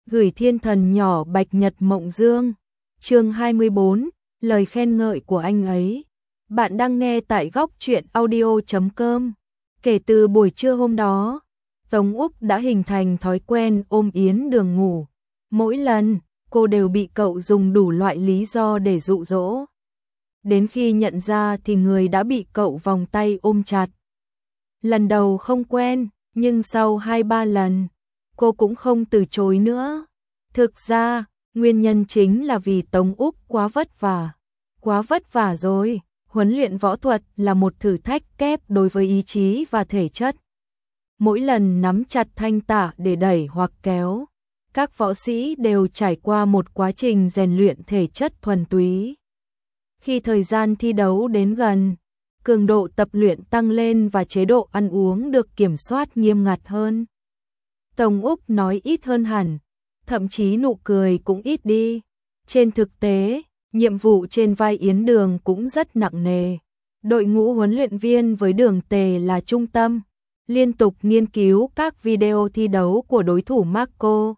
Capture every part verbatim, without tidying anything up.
Gửi thiên thần nhỏ Bạch Nhật Mộng Dương. Chương hai mươi bốn, lời khen ngợi của anh ấy. Bạn đang nghe tại góc truyện audio chấm com. Kể từ buổi trưa hôm đó, Tống Úc đã hình thành thói quen ôm Yến Đường ngủ. Mỗi lần, cô đều bị cậu dùng đủ loại lý do để dụ dỗ. Đến khi nhận ra thì người đã bị cậu vòng tay ôm chặt. Lần đầu không quen, nhưng sau hai ba lần, cô cũng không từ chối nữa. Thực ra, nguyên nhân chính là vì Tống Úc quá vất vả. Quá vất vả rồi, huấn luyện võ thuật là một thử thách kép đối với ý chí và thể chất. Mỗi lần nắm chặt thanh tạ để đẩy hoặc kéo, các võ sĩ đều trải qua một quá trình rèn luyện thể chất thuần túy. Khi thời gian thi đấu đến gần, cường độ tập luyện tăng lên và chế độ ăn uống được kiểm soát nghiêm ngặt hơn. Tống Úc nói ít hơn hẳn, thậm chí nụ cười cũng ít đi. Trên thực tế, nhiệm vụ trên vai Yến Đường cũng rất nặng nề. Đội ngũ huấn luyện viên với Đường Tề là trung tâm, liên tục nghiên cứu các video thi đấu của đối thủ Marco,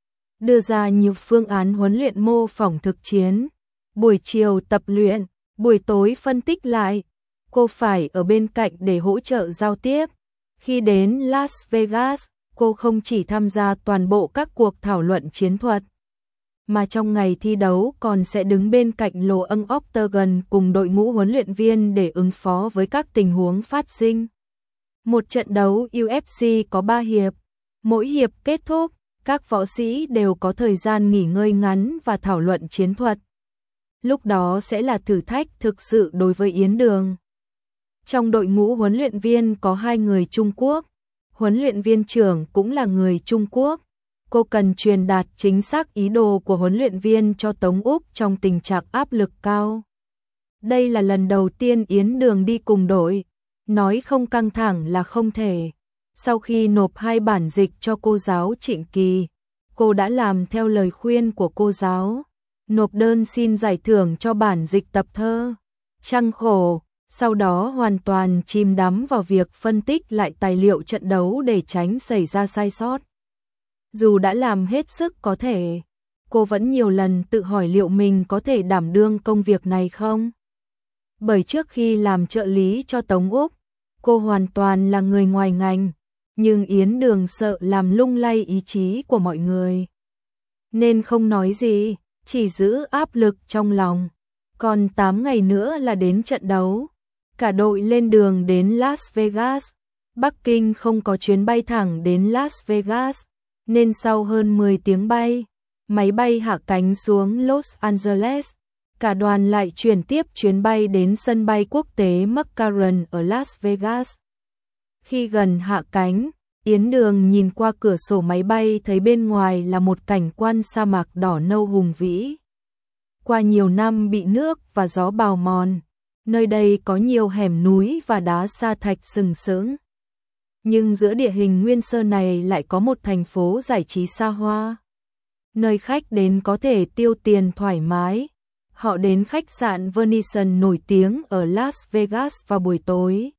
đưa ra nhiều phương án huấn luyện mô phỏng thực chiến. Buổi chiều tập luyện, buổi tối phân tích lại. Cô phải ở bên cạnh để hỗ trợ giao tiếp. Khi đến Las Vegas, cô không chỉ tham gia toàn bộ các cuộc thảo luận chiến thuật, mà trong ngày thi đấu còn sẽ đứng bên cạnh lỗ ân octagon cùng đội ngũ huấn luyện viên để ứng phó với các tình huống phát sinh. Một trận đấu u ép xê có ba hiệp. Mỗi hiệp kết thúc, các võ sĩ đều có thời gian nghỉ ngơi ngắn và thảo luận chiến thuật. Lúc đó sẽ là thử thách thực sự đối với Yến Đường. Trong đội ngũ huấn luyện viên có hai người Trung Quốc. Huấn luyện viên trưởng cũng là người Trung Quốc. Cô cần truyền đạt chính xác ý đồ của huấn luyện viên cho Tống Úc trong tình trạng áp lực cao. Đây là lần đầu tiên Yến Đường đi cùng đội. Nói không căng thẳng là không thể. Sau khi nộp hai bản dịch cho cô giáo Trịnh Kỳ, cô đã làm theo lời khuyên của cô giáo. Nộp đơn xin giải thưởng cho bản dịch tập thơ Trăng Khổ. Sau đó hoàn toàn chìm đắm vào việc phân tích lại tài liệu trận đấu để tránh xảy ra sai sót. Dù đã làm hết sức có thể, cô vẫn nhiều lần tự hỏi liệu mình có thể đảm đương công việc này không. Bởi trước khi làm trợ lý cho Tống Úc, cô hoàn toàn là người ngoài ngành, nhưng Yến Đường sợ làm lung lay ý chí của mọi người, nên không nói gì, chỉ giữ áp lực trong lòng. Còn tám ngày nữa là đến trận đấu. Cả đội lên đường đến Las Vegas. Bắc Kinh không có chuyến bay thẳng đến Las Vegas, nên sau hơn mười tiếng bay, máy bay hạ cánh xuống Los Angeles. Cả đoàn lại chuyển tiếp chuyến bay đến sân bay quốc tế McCarran ở Las Vegas. Khi gần hạ cánh, Yến Đường nhìn qua cửa sổ máy bay thấy bên ngoài là một cảnh quan sa mạc đỏ nâu hùng vĩ. Qua nhiều năm bị nước và gió bào mòn, nơi đây có nhiều hẻm núi và đá sa thạch sừng sững. Nhưng giữa địa hình nguyên sơ này lại có một thành phố giải trí xa hoa, nơi khách đến có thể tiêu tiền thoải mái. Họ đến khách sạn Venetian nổi tiếng ở Las Vegas vào buổi tối.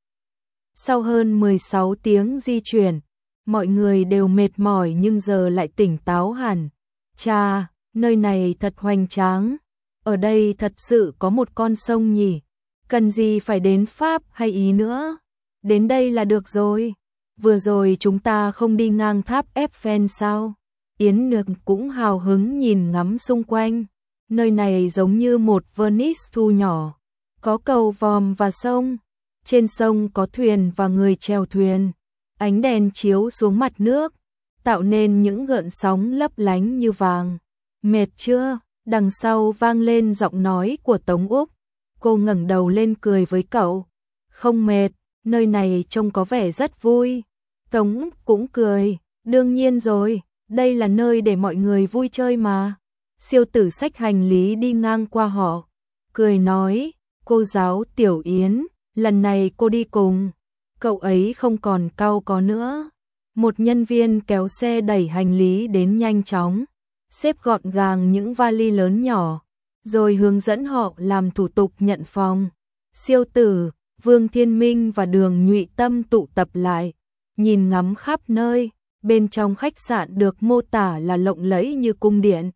Sau hơn mười sáu tiếng di chuyển, mọi người đều mệt mỏi nhưng giờ lại tỉnh táo hẳn. Chà, nơi này thật hoành tráng. Ở đây thật sự có một con sông nhỉ? Cần gì phải đến Pháp hay Ý nữa? Đến đây là được rồi. Vừa rồi chúng ta không đi ngang tháp Eiffel sao? Yến Đường cũng hào hứng nhìn ngắm xung quanh. Nơi này giống như một Venice thu nhỏ. Có cầu vòm và sông. Trên sông có thuyền và người chèo thuyền. Ánh đèn chiếu xuống mặt nước, tạo nên những gợn sóng lấp lánh như vàng. Mệt chưa? Đằng sau vang lên giọng nói của Tống Úc. Cô ngẩng đầu lên cười với cậu. Không mệt, nơi này trông có vẻ rất vui. Tống Úc cũng cười. Đương nhiên rồi, đây là nơi để mọi người vui chơi mà. Siêu tử xách hành lý đi ngang qua họ, cười nói, cô giáo Tiểu Yến, lần này cô đi cùng. Cậu ấy không còn cau có nữa. Một nhân viên kéo xe đẩy hành lý đến nhanh chóng, xếp gọn gàng những vali lớn nhỏ, rồi hướng dẫn họ làm thủ tục nhận phòng. Siêu tử, Vương Thiên Minh và Đường Nhụy Tâm tụ tập lại, nhìn ngắm khắp nơi. Bên trong khách sạn được mô tả là lộng lẫy như cung điện.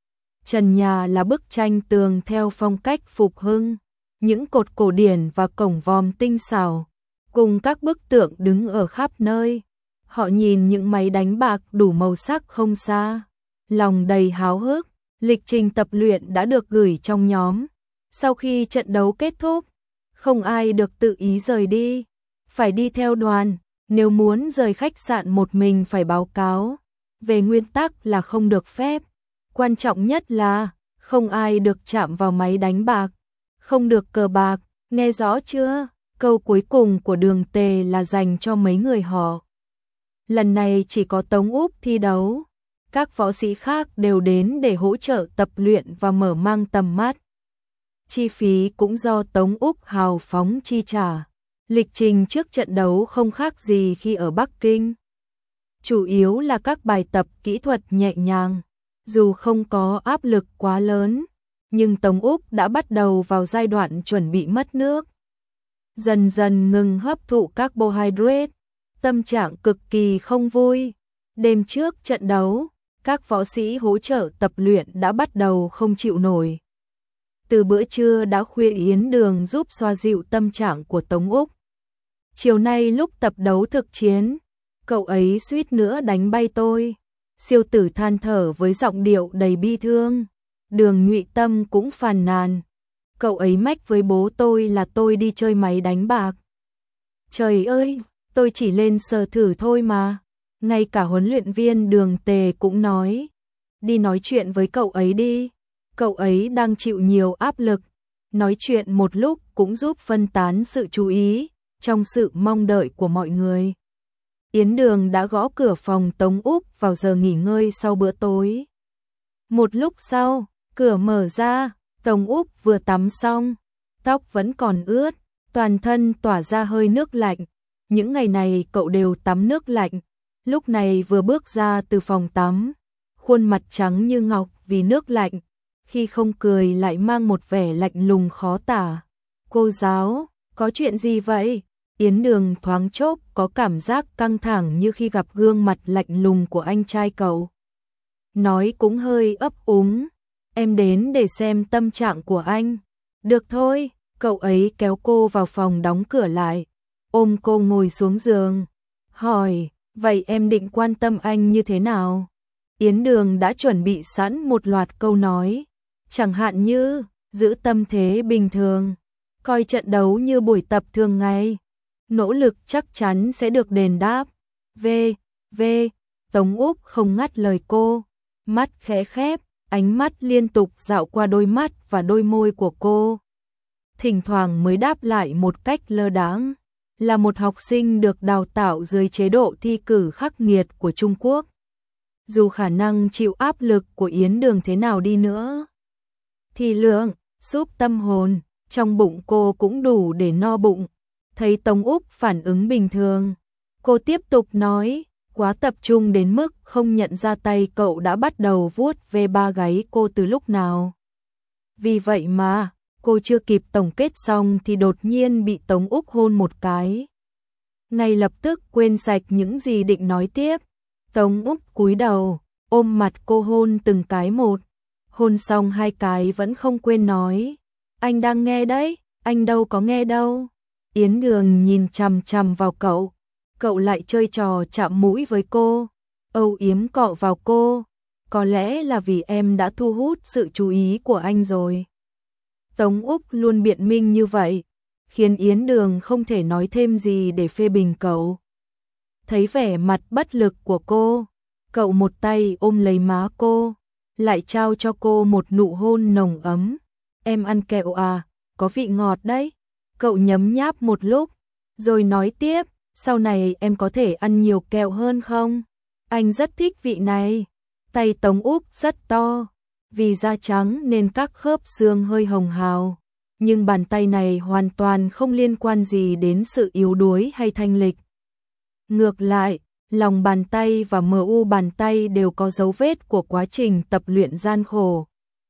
Trần nhà là bức tranh tường theo phong cách phục hưng, những cột cổ điển và cổng vòm tinh xảo, cùng các bức tượng đứng ở khắp nơi. Họ nhìn những máy đánh bạc đủ màu sắc không xa, lòng đầy háo hức. Lịch trình tập luyện đã được gửi trong nhóm. Sau khi trận đấu kết thúc, không ai được tự ý rời đi, phải đi theo đoàn. Nếu muốn rời khách sạn một mình phải báo cáo, về nguyên tắc là không được phép. Quan trọng nhất là không ai được chạm vào máy đánh bạc, không được cờ bạc, nghe rõ chưa? Câu cuối cùng của Đường Tề là dành cho mấy người họ. Lần này chỉ có Tống Úc thi đấu, các võ sĩ khác đều đến để hỗ trợ tập luyện và mở mang tầm mắt. Chi phí cũng do Tống Úc hào phóng chi trả. Lịch trình trước trận đấu không khác gì khi ở Bắc Kinh. Chủ yếu là các bài tập kỹ thuật nhẹ nhàng, dù không có áp lực quá lớn, nhưng Tống Úc đã bắt đầu vào giai đoạn chuẩn bị mất nước. Dần dần ngừng hấp thụ carbohydrate, tâm trạng cực kỳ không vui. Đêm trước trận đấu, các võ sĩ hỗ trợ tập luyện đã bắt đầu không chịu nổi. Từ bữa trưa đã khuya Yến Đường giúp xoa dịu tâm trạng của Tống Úc. Chiều nay lúc tập đấu thực chiến, cậu ấy suýt nữa đánh bay tôi. Siêu tử than thở với giọng điệu đầy bi thương. Đường Nhụy Tâm cũng phàn nàn. Cậu ấy mách với bố tôi là tôi đi chơi máy đánh bạc. Trời ơi, tôi chỉ lên sờ thử thôi mà. Ngay cả huấn luyện viên Đường Tề cũng nói. Đi nói chuyện với cậu ấy đi. Cậu ấy đang chịu nhiều áp lực. Nói chuyện một lúc cũng giúp phân tán sự chú ý trong sự mong đợi của mọi người. Yến Đường đã gõ cửa phòng Tống Úc vào giờ nghỉ ngơi sau bữa tối. Một lúc sau, cửa mở ra, Tống Úc vừa tắm xong, tóc vẫn còn ướt, toàn thân tỏa ra hơi nước lạnh. Những ngày này cậu đều tắm nước lạnh. Lúc này vừa bước ra từ phòng tắm, khuôn mặt trắng như ngọc vì nước lạnh, khi không cười lại mang một vẻ lạnh lùng khó tả. Cô giáo, có chuyện gì vậy? Yến Đường thoáng chốc có cảm giác căng thẳng như khi gặp gương mặt lạnh lùng của anh trai cậu. Nói cũng hơi ấp úng, em đến để xem tâm trạng của anh. Được thôi, cậu ấy kéo cô vào phòng đóng cửa lại, ôm cô ngồi xuống giường, hỏi, vậy em định quan tâm anh như thế nào? Yến Đường đã chuẩn bị sẵn một loạt câu nói, chẳng hạn như, giữ tâm thế bình thường, coi trận đấu như buổi tập thường ngày. Nỗ lực chắc chắn sẽ được đền đáp. V, V, Tống Úc không ngắt lời cô. Mắt khẽ khép, ánh mắt liên tục dạo qua đôi mắt và đôi môi của cô. Thỉnh thoảng mới đáp lại một cách lơ đãng. Là một học sinh được đào tạo dưới chế độ thi cử khắc nghiệt của Trung Quốc. Dù khả năng chịu áp lực của Yến Đường thế nào đi nữa, thì lượng, giúp tâm hồn, trong bụng cô cũng đủ để no bụng. Thấy Tống Úc phản ứng bình thường, cô tiếp tục nói, quá tập trung đến mức không nhận ra tay cậu đã bắt đầu vuốt ve ba gáy cô từ lúc nào. Vì vậy mà, cô chưa kịp tổng kết xong thì đột nhiên bị Tống Úc hôn một cái. Ngay lập tức quên sạch những gì định nói tiếp. Tống Úc cúi đầu, ôm mặt cô hôn từng cái một. Hôn xong hai cái vẫn không quên nói, anh đang nghe đấy, anh đâu có nghe đâu. Yến Đường nhìn chằm chằm vào cậu, cậu lại chơi trò chạm mũi với cô, âu yếm cọ vào cô, có lẽ là vì em đã thu hút sự chú ý của anh rồi. Tống Úc luôn biện minh như vậy, khiến Yến Đường không thể nói thêm gì để phê bình cậu. Thấy vẻ mặt bất lực của cô, cậu một tay ôm lấy má cô, lại trao cho cô một nụ hôn nồng ấm. Em ăn kẹo à, có vị ngọt đấy. Cậu nhấm nháp một lúc, rồi nói tiếp, sau này em có thể ăn nhiều kẹo hơn không? Anh rất thích vị này. Tay Tống Úc rất to, vì da trắng nên các khớp xương hơi hồng hào. Nhưng bàn tay này hoàn toàn không liên quan gì đến sự yếu đuối hay thanh lịch. Ngược lại, lòng bàn tay và mờ u bàn tay đều có dấu vết của quá trình tập luyện gian khổ.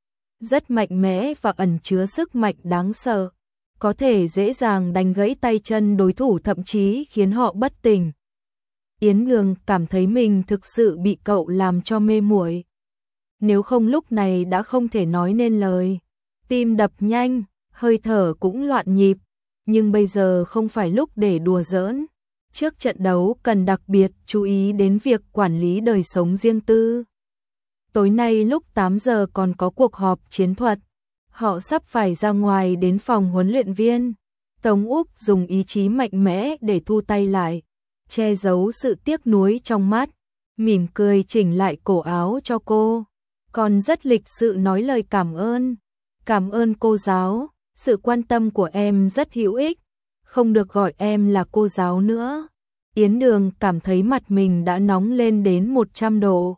Rất mạnh mẽ và ẩn chứa sức mạnh đáng sợ. Có thể dễ dàng đánh gãy tay chân đối thủ, thậm chí khiến họ bất tỉnh. Yến Đường cảm thấy mình thực sự bị cậu làm cho mê muội. Nếu không lúc này đã không thể nói nên lời. Tim đập nhanh, hơi thở cũng loạn nhịp, nhưng bây giờ không phải lúc để đùa giỡn. Trước trận đấu cần đặc biệt chú ý đến việc quản lý đời sống riêng tư. Tối nay lúc tám giờ còn có cuộc họp chiến thuật. Họ sắp phải ra ngoài đến phòng huấn luyện viên. Tống Úc dùng ý chí mạnh mẽ để thu tay lại, che giấu sự tiếc nuối trong mắt, mỉm cười chỉnh lại cổ áo cho cô. Còn rất lịch sự nói lời cảm ơn. Cảm ơn cô giáo, sự quan tâm của em rất hữu ích. Không được gọi em là cô giáo nữa. Yến Đường cảm thấy mặt mình đã nóng lên đến một trăm độ.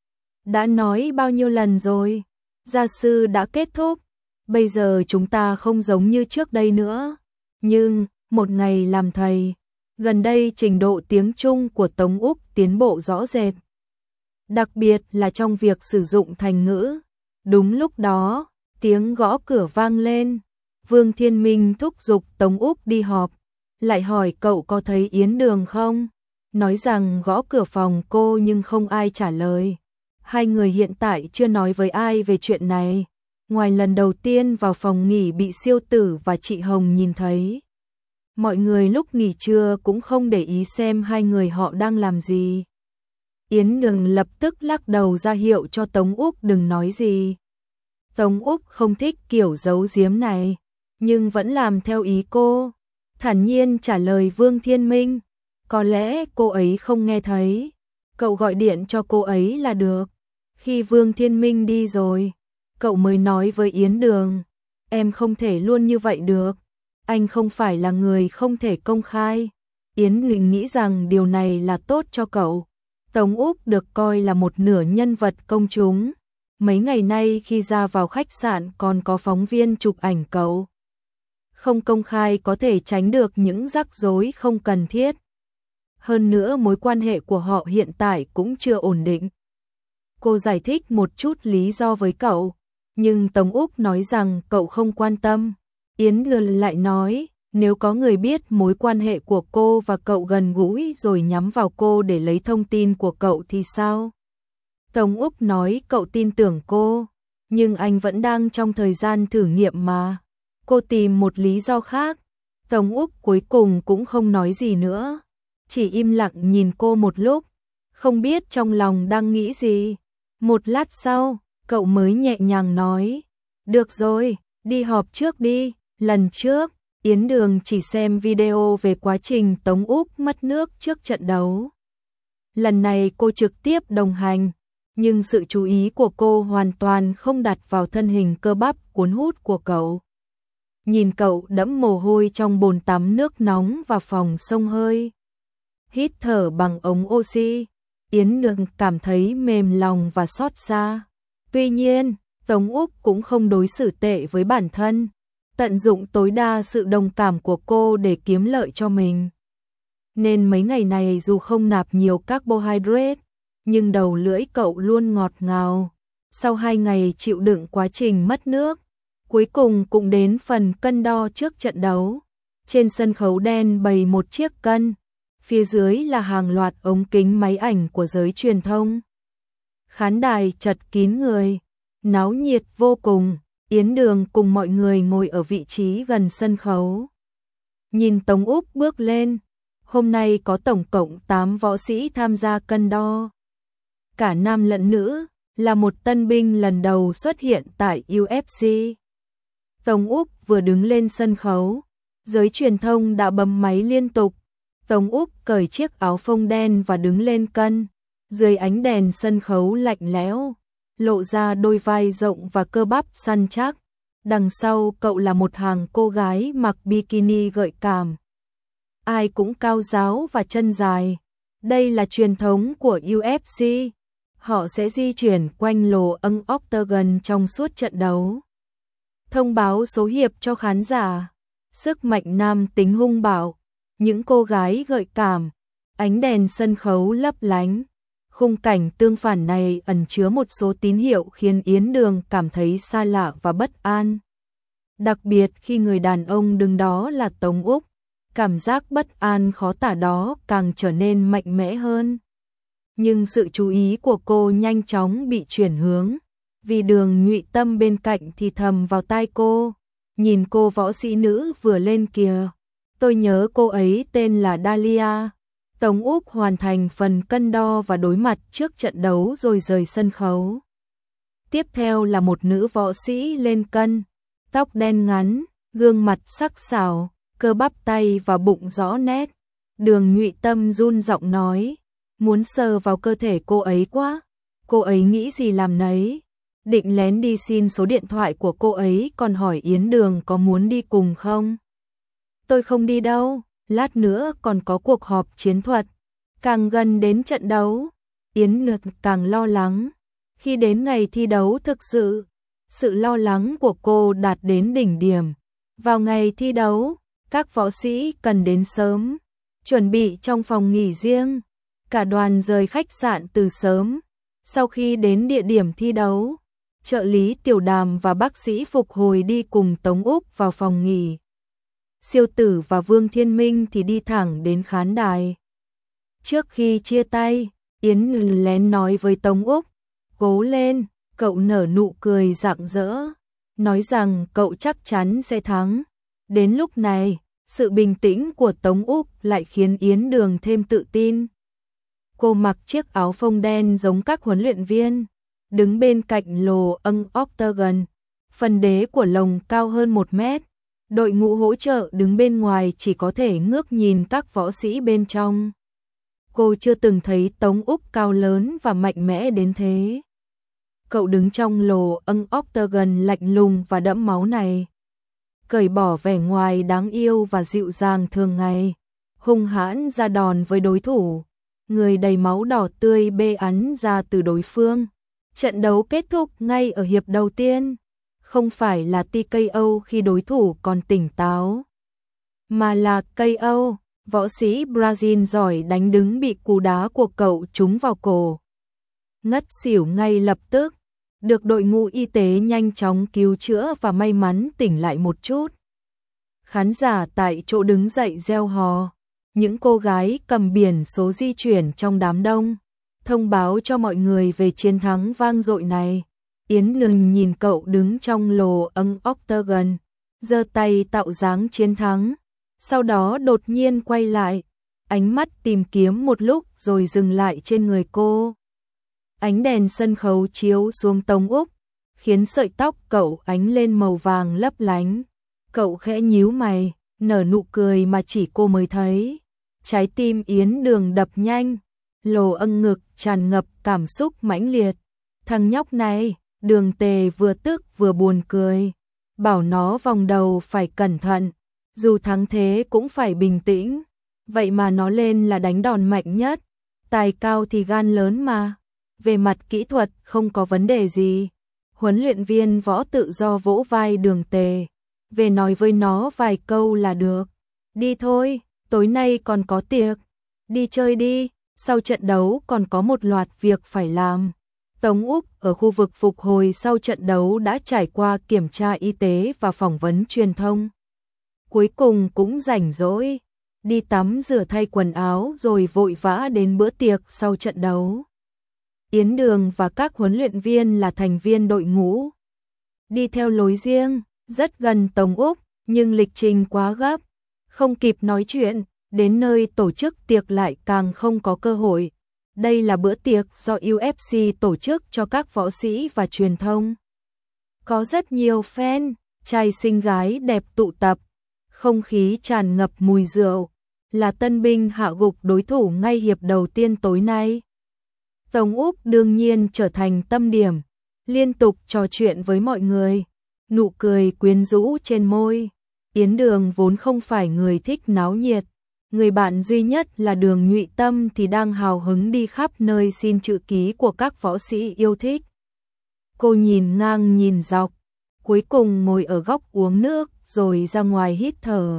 Đã nói bao nhiêu lần rồi, gia sư đã kết thúc, bây giờ chúng ta không giống như trước đây nữa. Nhưng, một ngày làm thầy, gần đây trình độ tiếng Trung của Tống Úc tiến bộ rõ rệt. Đặc biệt là trong việc sử dụng thành ngữ. Đúng lúc đó, tiếng gõ cửa vang lên. Vương Thiên Minh thúc giục Tống Úc đi họp. Lại hỏi cậu có thấy Yến Đường không? Nói rằng gõ cửa phòng cô nhưng không ai trả lời. Hai người hiện tại chưa nói với ai về chuyện này. Ngoài lần đầu tiên vào phòng nghỉ bị Siêu Tử và chị Hồng nhìn thấy. Mọi người lúc nghỉ trưa cũng không để ý xem hai người họ đang làm gì. Yến Đường lập tức lắc đầu ra hiệu cho Tống Úc đừng nói gì. Tống Úc không thích kiểu giấu giếm này, nhưng vẫn làm theo ý cô. Thản nhiên trả lời Vương Thiên Minh. Có lẽ cô ấy không nghe thấy. Cậu gọi điện cho cô ấy là được. Khi Vương Thiên Minh đi rồi, cậu mới nói với Yến Đường. Em không thể luôn như vậy được. Anh không phải là người không thể công khai. Yến Đường nghĩ rằng điều này là tốt cho cậu. Tống Úc được coi là một nửa nhân vật công chúng. Mấy ngày nay khi ra vào khách sạn còn có phóng viên chụp ảnh cậu. Không công khai có thể tránh được những rắc rối không cần thiết. Hơn nữa mối quan hệ của họ hiện tại cũng chưa ổn định. Cô giải thích một chút lý do với cậu, nhưng Tống Úc nói rằng cậu không quan tâm. Yến Đường lại nói, nếu có người biết mối quan hệ của cô và cậu gần gũi rồi nhắm vào cô để lấy thông tin của cậu thì sao? Tống Úc nói cậu tin tưởng cô, nhưng anh vẫn đang trong thời gian thử nghiệm mà. Cô tìm một lý do khác. Tống Úc cuối cùng cũng không nói gì nữa, chỉ im lặng nhìn cô một lúc, không biết trong lòng đang nghĩ gì. Một lát sau, cậu mới nhẹ nhàng nói, được rồi, đi họp trước đi. Lần trước, Yến Đường chỉ xem video về quá trình Tống Úc mất nước trước trận đấu. Lần này cô trực tiếp đồng hành, nhưng sự chú ý của cô hoàn toàn không đặt vào thân hình cơ bắp cuốn hút của cậu. Nhìn cậu đẫm mồ hôi trong bồn tắm nước nóng và phòng xông hơi, hít thở bằng ống oxy, Yến Đường cảm thấy mềm lòng và xót xa. Tuy nhiên, Tống Úc cũng không đối xử tệ với bản thân, tận dụng tối đa sự đồng cảm của cô để kiếm lợi cho mình. Nên mấy ngày này dù không nạp nhiều carbohydrate, nhưng đầu lưỡi cậu luôn ngọt ngào. Sau hai ngày chịu đựng quá trình mất nước, cuối cùng cũng đến phần cân đo trước trận đấu. Trên sân khấu đen bày một chiếc cân, phía dưới là hàng loạt ống kính máy ảnh của giới truyền thông. Khán đài chật kín người, náo nhiệt vô cùng. Yến Đường cùng mọi người ngồi ở vị trí gần sân khấu. Nhìn Tống Úc bước lên, hôm nay có tổng cộng tám võ sĩ tham gia cân đo. Cả nam lẫn nữ, là một tân binh lần đầu xuất hiện tại u ép xê. Tống Úc vừa đứng lên sân khấu, giới truyền thông đã bấm máy liên tục. Tống Úc cởi chiếc áo phông đen và đứng lên cân, dưới ánh đèn sân khấu lạnh lẽo, lộ ra đôi vai rộng và cơ bắp săn chắc. Đằng sau cậu là một hàng cô gái mặc bikini gợi cảm. Ai cũng cao ráo và chân dài. Đây là truyền thống của u ép xê. Họ sẽ di chuyển quanh lồ âng octagon trong suốt trận đấu. Thông báo số hiệp cho khán giả. Sức mạnh nam tính hung bạo. Những cô gái gợi cảm. Ánh đèn sân khấu lấp lánh. Khung cảnh tương phản này ẩn chứa một số tín hiệu khiến Yến Đường cảm thấy xa lạ và bất an. Đặc biệt khi người đàn ông đứng đó là Tống Úc. cảm giác bất an khó tả đó càng trở nên mạnh mẽ hơn. Nhưng sự chú ý của cô nhanh chóng bị chuyển hướng, vì Đường Nhụy Tâm bên cạnh thì thầm vào tai cô, nhìn cô võ sĩ nữ vừa lên kìa, tôi nhớ cô ấy tên là Dahlia. Tống Úc hoàn thành phần cân đo và đối mặt trước trận đấu rồi rời sân khấu. Tiếp theo là một nữ võ sĩ lên cân, tóc đen ngắn, gương mặt sắc sảo, cơ bắp tay và bụng rõ nét. Đường Nhụy Tâm run giọng nói, muốn sờ vào cơ thể cô ấy quá. Cô ấy nghĩ gì làm nấy, định lén đi xin số điện thoại của cô ấy, còn hỏi Yến Đường có muốn đi cùng không. Tôi không đi đâu, lát nữa còn có cuộc họp chiến thuật. Càng gần đến trận đấu, Yến Đường càng lo lắng. Khi đến ngày thi đấu thực sự, sự lo lắng của cô đạt đến đỉnh điểm. Vào ngày thi đấu, các võ sĩ cần đến sớm, chuẩn bị trong phòng nghỉ riêng. Cả đoàn rời khách sạn từ sớm. Sau khi đến địa điểm thi đấu, trợ lý Tiểu Đàm và bác sĩ phục hồi đi cùng Tống Úc vào phòng nghỉ. Siêu Tử và Vương Thiên Minh thì đi thẳng đến khán đài. Trước khi chia tay, Yến lén nói với Tống Úc, cố lên, cậu nở nụ cười rạng rỡ, nói rằng cậu chắc chắn sẽ thắng. Đến lúc này, sự bình tĩnh của Tống Úc lại khiến Yến Đường thêm tự tin. Cô mặc chiếc áo phông đen giống các huấn luyện viên, đứng bên cạnh lồ âng octagon, phần đế của lồng cao hơn một mét. Đội ngũ hỗ trợ đứng bên ngoài chỉ có thể ngước nhìn các võ sĩ bên trong. Cô chưa từng thấy Tống Úc cao lớn và mạnh mẽ đến thế. Cậu đứng trong lồ âng octagon lạnh lùng và đẫm máu này, cởi bỏ vẻ ngoài đáng yêu và dịu dàng thường ngày, hung hãn ra đòn với đối thủ, người đầy máu đỏ tươi bê ắn ra từ đối phương. Trận đấu kết thúc ngay ở hiệp đầu tiên, không phải là tê ca o khi đối thủ còn tỉnh táo, mà là ca o. Võ sĩ Brazil giỏi đánh đứng bị cú đá của cậu trúng vào cổ, ngất xỉu ngay lập tức, được đội ngũ y tế nhanh chóng cứu chữa và may mắn tỉnh lại một chút. Khán giả tại chỗ đứng dậy reo hò, những cô gái cầm biển số di chuyển trong đám đông, thông báo cho mọi người về chiến thắng vang dội này. Yến Đường nhìn cậu đứng trong lồ âng octagon, giơ tay tạo dáng chiến thắng, sau đó đột nhiên quay lại, ánh mắt tìm kiếm một lúc rồi dừng lại trên người cô. Ánh đèn sân khấu chiếu xuống Tống Úc, khiến sợi tóc cậu ánh lên màu vàng lấp lánh. Cậu khẽ nhíu mày, nở nụ cười mà chỉ cô mới thấy. Trái tim Yến Đường đập nhanh, lồ âng ngực tràn ngập cảm xúc mãnh liệt. Thằng nhóc này, Đường Tề vừa tức vừa buồn cười, bảo nó vòng đầu phải cẩn thận, dù thắng thế cũng phải bình tĩnh. Vậy mà nó lên là đánh đòn mạnh nhất, tài cao thì gan lớn mà. Về mặt kỹ thuật không có vấn đề gì. Huấn luyện viên Võ tự do vỗ vai Đường Tề, về nói với nó vài câu là được. Đi thôi, tối nay còn có tiệc, đi chơi đi, sau trận đấu còn có một loạt việc phải làm. Tống Úc ở khu vực phục hồi sau trận đấu đã trải qua kiểm tra y tế và phỏng vấn truyền thông. Cuối cùng cũng rảnh rỗi, đi tắm rửa thay quần áo rồi vội vã đến bữa tiệc sau trận đấu. Yến Đường và các huấn luyện viên là thành viên đội ngũ, đi theo lối riêng, rất gần Tống Úc, nhưng lịch trình quá gấp, không kịp nói chuyện, đến nơi tổ chức tiệc lại càng không có cơ hội. Đây là bữa tiệc do u ép xê tổ chức cho các võ sĩ và truyền thông. Có rất nhiều fan, trai xinh gái đẹp tụ tập, không khí tràn ngập mùi rượu, là tân binh hạ gục đối thủ ngay hiệp đầu tiên tối nay. Tống Úc đương nhiên trở thành tâm điểm, liên tục trò chuyện với mọi người, nụ cười quyến rũ trên môi. Yến Đường vốn không phải người thích náo nhiệt, người bạn duy nhất là Đường Nhụy Tâm thì đang hào hứng đi khắp nơi xin chữ ký của các võ sĩ yêu thích. Cô nhìn ngang nhìn dọc, cuối cùng ngồi ở góc uống nước rồi ra ngoài hít thở.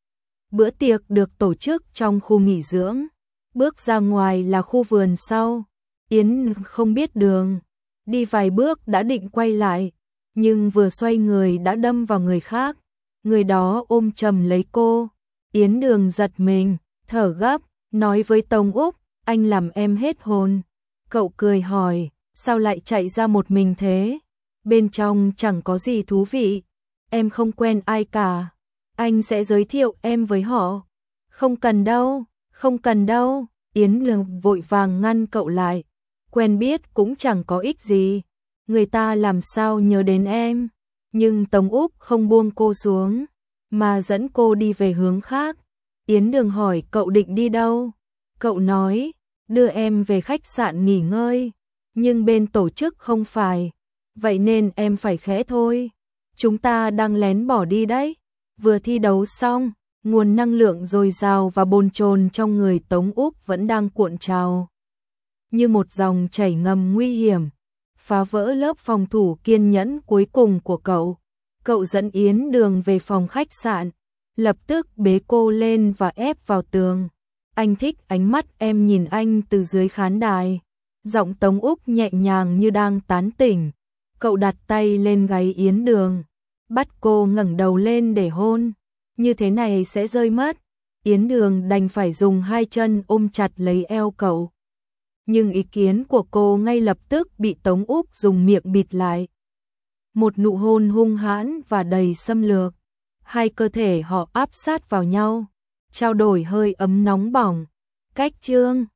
Bữa tiệc được tổ chức trong khu nghỉ dưỡng, bước ra ngoài là khu vườn sau. Yến không biết đường, đi vài bước đã định quay lại, nhưng vừa xoay người đã đâm vào người khác, người đó ôm chầm lấy cô. Yến Đường giật mình, thở gấp, nói với Tống Úc, anh làm em hết hồn. Cậu cười hỏi, sao lại chạy ra một mình thế? Bên trong chẳng có gì thú vị, em không quen ai cả. Anh sẽ giới thiệu em với họ. Không cần đâu, không cần đâu. Yến Đường vội vàng ngăn cậu lại. Quen biết cũng chẳng có ích gì. Người ta làm sao nhớ đến em. Nhưng Tống Úc không buông cô xuống, mà dẫn cô đi về hướng khác. Yến Đường hỏi cậu định đi đâu? Cậu nói, đưa em về khách sạn nghỉ ngơi. Nhưng bên tổ chức không phải. Vậy nên em phải khẽ thôi. Chúng ta đang lén bỏ đi đấy. Vừa thi đấu xong, nguồn năng lượng dồi dào và bồn chồn trong người Tống Úc vẫn đang cuộn trào. Như một dòng chảy ngầm nguy hiểm, phá vỡ lớp phòng thủ kiên nhẫn cuối cùng của cậu. Cậu dẫn Yến Đường về phòng khách sạn, lập tức bế cô lên và ép vào tường. Anh thích ánh mắt em nhìn anh từ dưới khán đài. Giọng Tống Úc nhẹ nhàng như đang tán tỉnh. Cậu đặt tay lên gáy Yến Đường, bắt cô ngẩng đầu lên để hôn. Như thế này sẽ rơi mất. Yến Đường đành phải dùng hai chân ôm chặt lấy eo cậu. Nhưng ý kiến của cô ngay lập tức bị Tống Úc dùng miệng bịt lại. Một nụ hôn hung hãn và đầy xâm lược. Hai cơ thể họ áp sát vào nhau, trao đổi hơi ấm nóng bỏng. Cách chương